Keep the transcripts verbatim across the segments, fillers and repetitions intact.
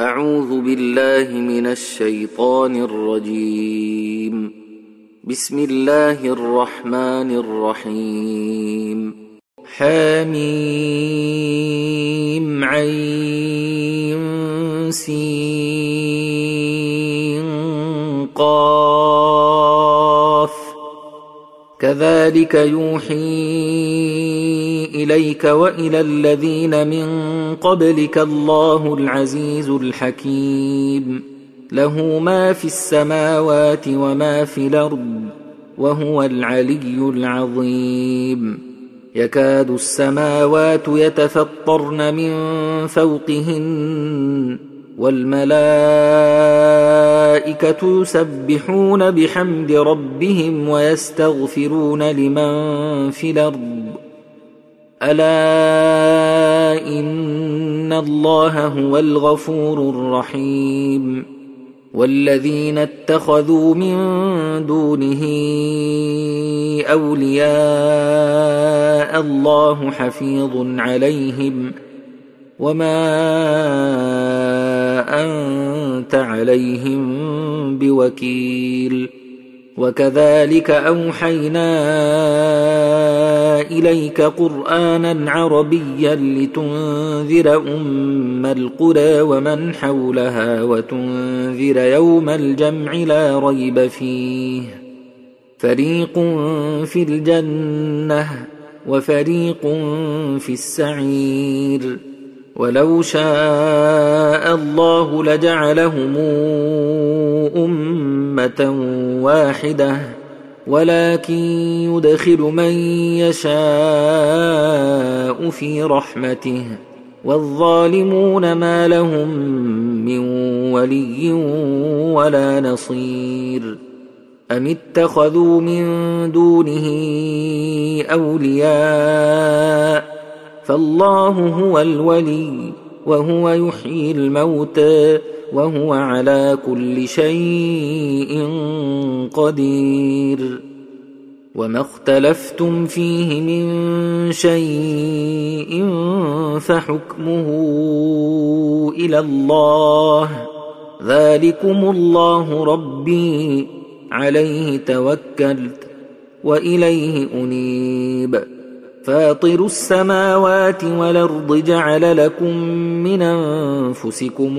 أعوذ بالله من الشيطان الرجيم. بسم الله الرحمن الرحيم. حميم عين سين قاف كذلك يوحي إليك وإلى الذين من قبلك الله العزيز الحكيم له ما في السماوات وما في الأرض وهو العلي العظيم. يكاد السماوات يتفطرن من فوقهن والملائكة يسبحون بحمد ربهم ويستغفرون لمن في الأرض ألا إن الله هو الغفور الرحيم. والذين اتخذوا من دونه أولياء الله حفيظ عليهم وما أنت عليهم بوكيل. وكذلك أوحينا إليك قرآنا عربيا لتنذر أم القرى ومن حولها وتنذر يوم الجمع لا ريب فيه فريق في الجنة وفريق في السعير. ولو شاء الله لجعلهم أمة واحدة ولكن يدخل من يشاء في رحمته والظالمون ما لهم من ولي ولا نصير. أم اتخذوا من دونه أولياء فالله هو الولي وهو يحيي الموتى وهو على كل شيء قدير. وما اختلفتم فيه من شيء فحكمه إلى الله ذلكم الله ربي عليه توكلت وإليه أنيب. فاطر السماوات والأرض جعل لكم من أنفسكم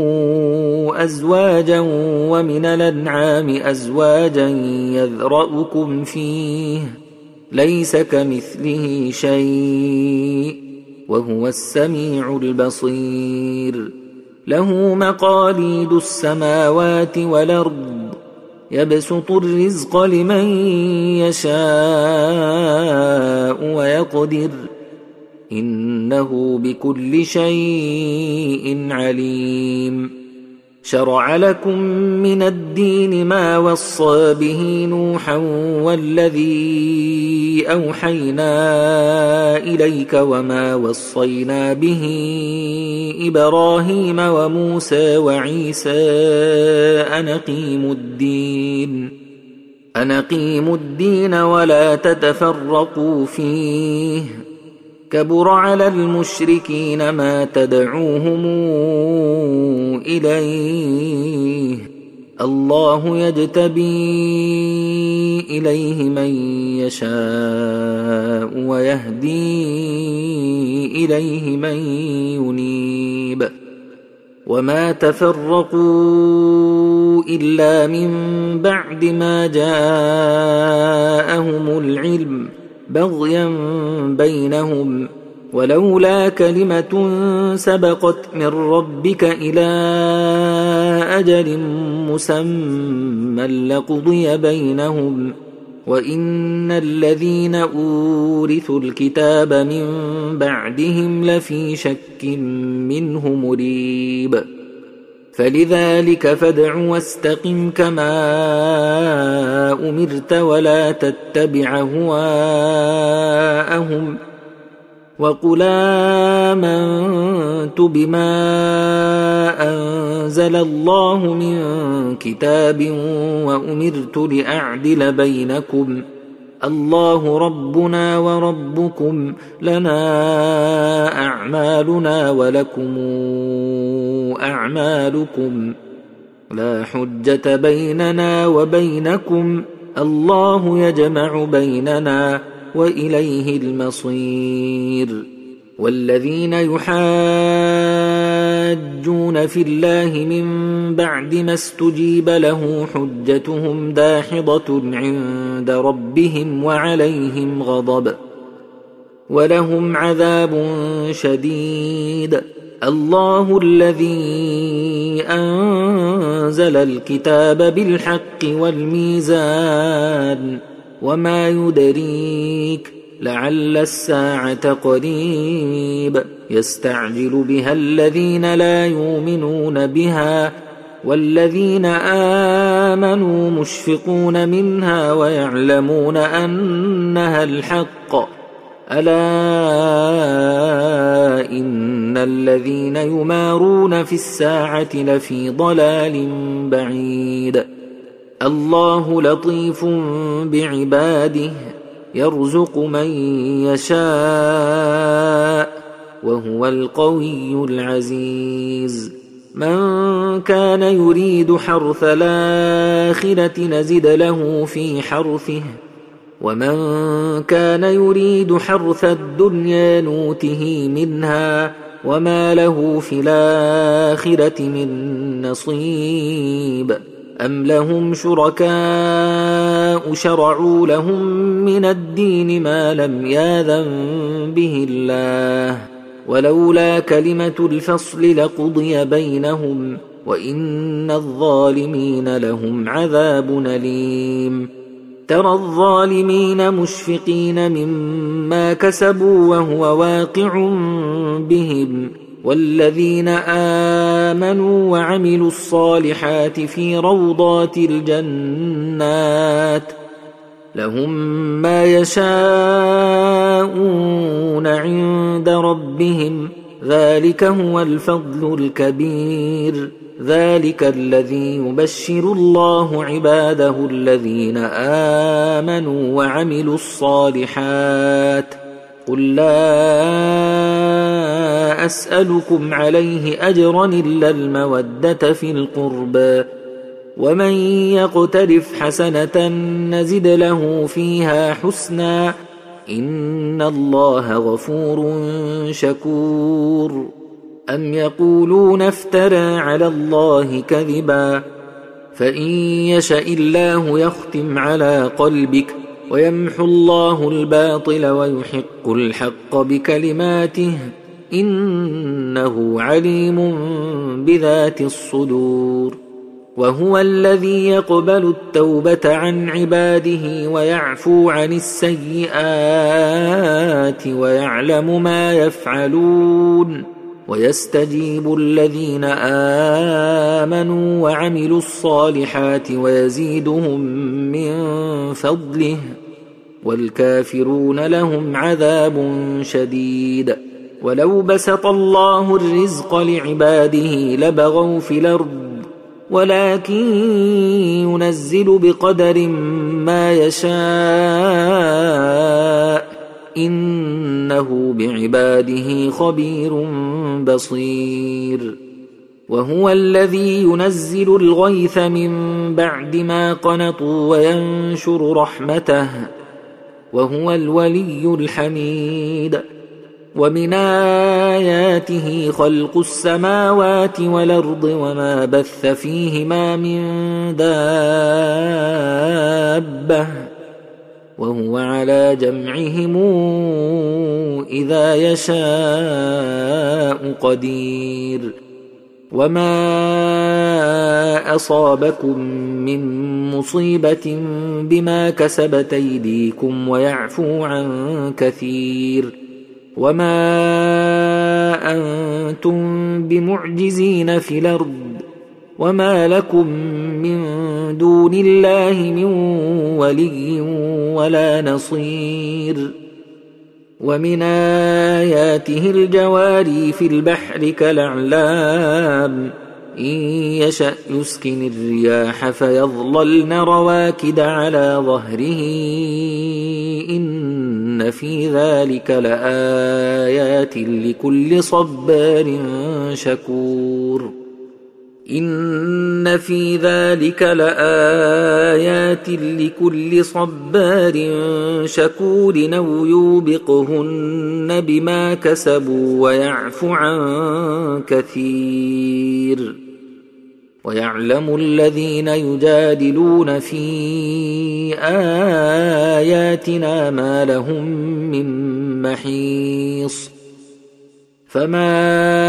أزواجا ومن الأنعام أزواجا يذرأكم فيه ليس كمثله شيء وهو السميع البصير. له مقاليد السماوات والأرض يبسط الرزق لمن يشاء ويقدر إنه بكل شيء عليم. شرع لكم من الدين ما وصى به نوحا والذي أوحينا إليك وما وصينا به إبراهيم وموسى وعيسى أن أقيموا الدين أن أقيموا الدين ولا تتفرقوا فيه كبر على المشركين ما تدعوهم إليه الله يجتبي إليه من يشاء ويهدي إليه من ينيب. وما تفرقوا إلا من بعد ما جاءهم العلم بغيا بينهم ولولا كلمة سبقت من ربك إلى أجل مسمى لقضي بينهم وإن الذين أورثوا الكتاب من بعدهم لفي شك منه مريب. فلذلك فادع واستقم كما أمرت ولا تتبع هواءهم وقل آمنت بما أنزل الله من كتاب وأمرت لأعدل بينكم الله ربنا وربكم لنا أعمالنا ولكم أعمالكم لا حجة بيننا وبينكم الله يجمع بيننا وإليه المصير والذين يحاجون في الله من بعد ما استجيب له حجتهم داحضة عند ربهم وعليهم غضب ولهم عذاب شديد الله الذي أنزل الكتاب بالحق والميزان وما يدريك لعل الساعة قريب يستعجل بها الذين لا يؤمنون بها والذين آمنوا مشفقون منها ويعلمون أنها الحق ألا إن الذين يمارون في الساعة لفي ضلال بعيد الله لطيف بعباده يرزق من يشاء وهو القوي العزيز من كان يريد حرث الآخرة نزد له في حرثه ومن كان يريد حرث الدنيا نوته منها وما له في الآخرة من نصيب أم لهم شركاء شرعوا لهم من الدين ما لم يأذن به الله ولولا كلمة الفصل لقضي بينهم وإن الظالمين لهم عذاب أليم ترى الظالمين مشفقين مما كسبوا وهو واقع بهم والذين آمنوا وعملوا الصالحات في روضات الجنات لهم ما يشاءون عند ربهم ذلك هو الفضل الكبير ذلك الذي يبشر الله عباده الذين آمنوا وعملوا الصالحات قل لا أسألكم عليه أجرا إلا المودة في القربى ومن يقترف حسنة نزد له فيها حسنا إن الله غفور شكور أم يقولون افترى على الله كذبا فإن يشاء الله يختم على قلبك ويمحو الله الباطل ويحق الحق بكلماته إنه عليم بذات الصدور وهو الذي يقبل التوبة عن عباده ويعفو عن السيئات ويعلم ما يفعلون ويستجيب الذين آمنوا وعملوا الصالحات ويزيدهم من فضله والكافرون لهم عذاب شديد ولو بسط الله الرزق لعباده لبغوا في الأرض ولكن ينزل بقدر ما يشاء إنه بعباده خبير بصير وهو الذي ينزل الغيث من بعد ما قنطوا وينشر رحمته وهو الولي الحميد ومن آياته خلق السماوات والأرض وما بث فيهما من دابة وهو على جمعهم إذا يشاء قدير وما أصابكم من مصيبة بما كسبت أيديكم ويعفو عن كثير وما أنتم بمعجزين في الأرض وما لكم من دون الله من ولي ولا نصير ومن آياته الجواري في البحر كالأعلام إن يشأ يسكن الرياح فيظللن رواكد على ظهره إن في ذلك لآيات لكل صبار شكور إن في ذلك لآيات لكل صبار شكور أو يوبقهن بما كسبوا ويعفو عن كثير ويعلم الذين يجادلون في آياتنا ما لهم من محيص فما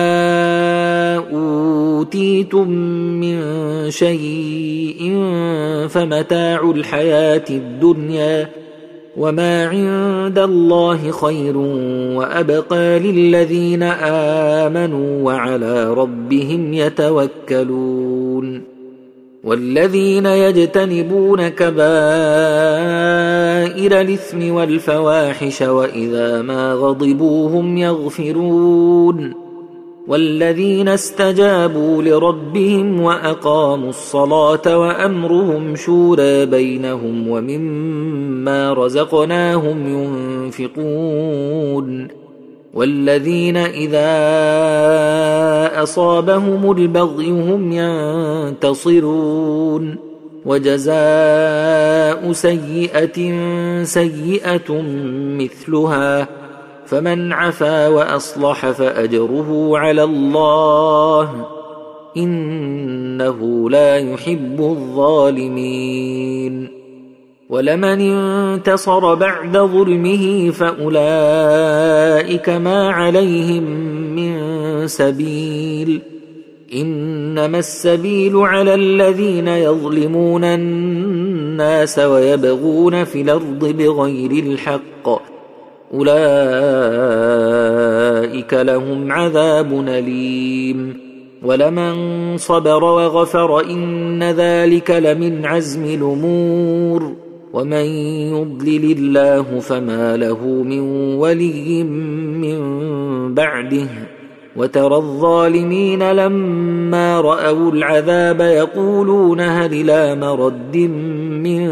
أوتيتم من شيء فمتاع الحياة الدنيا وما عند الله خير وأبقى للذين آمنوا وعلى ربهم يتوكلون والذين يجتنبون كبائر الإثم والفواحش وإذا ما غضبوا هم يغفرون والذين استجابوا لربهم وأقاموا الصلاة وأمرهم شورى بينهم ومما رزقناهم ينفقون والذين إذا أصابهم البغي هم ينتصرون وجزاء سيئة سيئة مثلها فمن عفا وأصلح فأجره على الله إنه لا يحب الظالمين ولمن انتصر بعد ظلمه فأولئك ما عليهم من سبيل إنما السبيل على الذين يظلمون الناس ويبغون في الأرض بغير الحق أولئك لهم عذاب أليم ولمن صبر وغفر إن ذلك لمن عزم الأمور ومن يضلل الله فما له من ولي من بعده وترى الظالمين لما رأوا العذاب يقولون هل إلى مرد من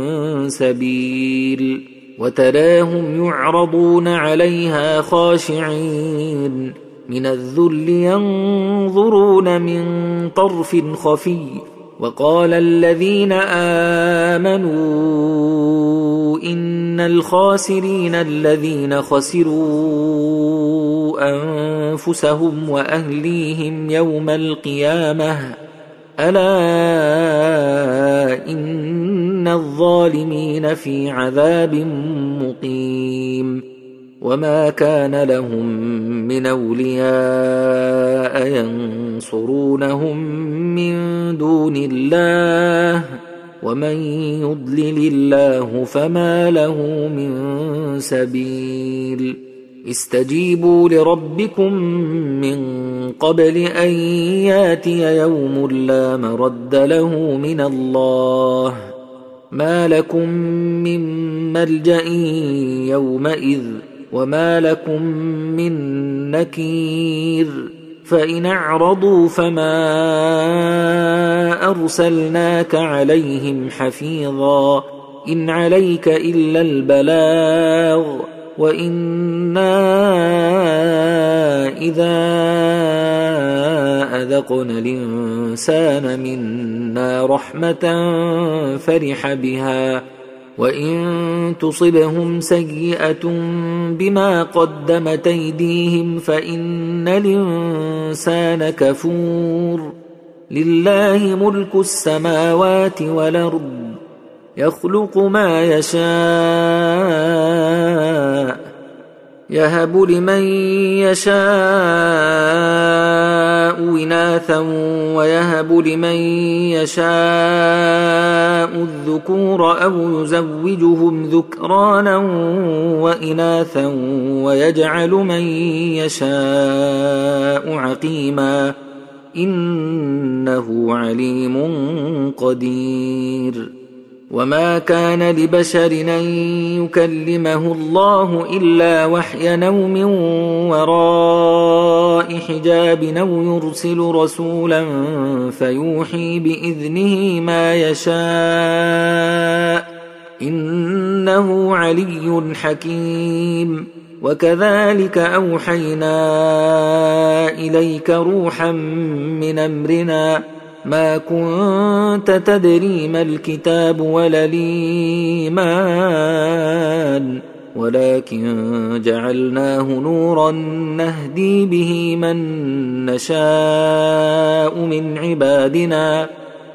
سبيل وتراهم يعرضون عليها خاشعين من الذل ينظرون من طرف خفي وقال الذين آمنوا إن الخاسرين الذين خسروا أنفسهم وأهليهم يوم القيامة ألا إن الظالمين في عذاب مقيم وما كان لهم من أولياء ينصرونهم من دون الله ومن يضلل الله فما له من سبيل استجيبوا لربكم من قبل أن ياتي يوم لا مرد له من الله ما لكم من ملجأ يومئذ وما لكم من نكير فإن أعرضوا فما أرسلناك عليهم حفيظا إن عليك إلا البلاغ وإنا إذا أذقنا الإنسان منا رحمة فرح بها وإن تصبهم سيئة بما قدمت أيديهم فإن الإنسان كفور لله ملك السماوات والأرض يخلق ما يشاء يهب لمن يشاء إناثا ويهب لمن يشاء الذكور أو يزوجهم ذكرانا وإناثا ويجعل من يشاء عقيما إنه عليم قدير وما كان لبشر أن يكلمه الله إلا وحيا أو من وراء حجاب أو يرسل رسولا فيوحي بإذنه ما يشاء إنه علي حكيم. وكذلك أوحينا إليك روحا من أمرنا ما كنت تدري ما الكتاب ولا الإيمان ولكن جعلناه نورا نهدي به من نشاء من عبادنا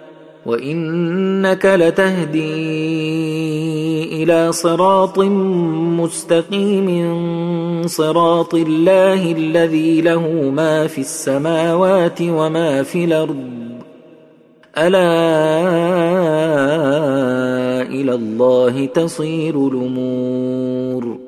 وإنك لتهدي إلى صراط مستقيم صراط الله الذي له ما في السماوات وما في الأرض ألا إلى الله تصير الأمور.